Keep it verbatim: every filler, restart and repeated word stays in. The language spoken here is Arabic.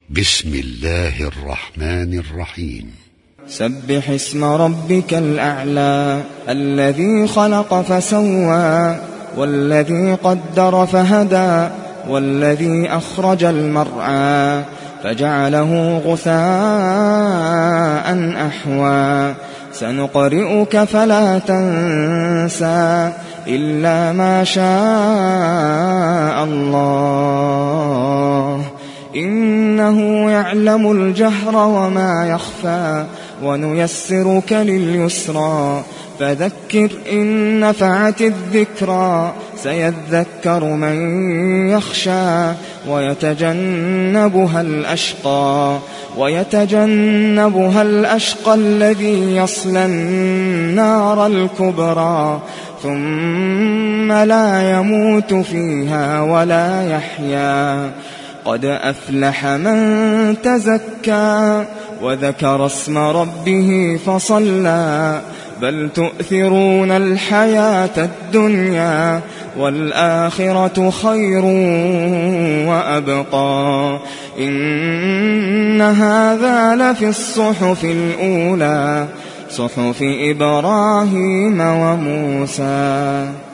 بسم الله الرحمن الرحيم. سبح اسم ربك الأعلى الذي خلق فسوى والذي قدر فهدى والذي أخرج المرعى فجعله غثاء أحوى سنقرئك فلا تنسى إلا ما شاء الله إنه يعلم الجهر وما يخفى ونيسرك لليسرى فذكر إن نفعت الذكرى سيذكر من يخشى ويتجنبها الأشقى ويتجنبها الأشقى الذي يصلى النار الكبرى ثم لا يموت فيها ولا يحيا قد أفلح من تزكى وذكر اسم ربه فصلى بل تؤثرون الحياة الدنيا والآخرة خير وأبقى إن هذا لفي الصحف الأولى صحف إبراهيم وموسى.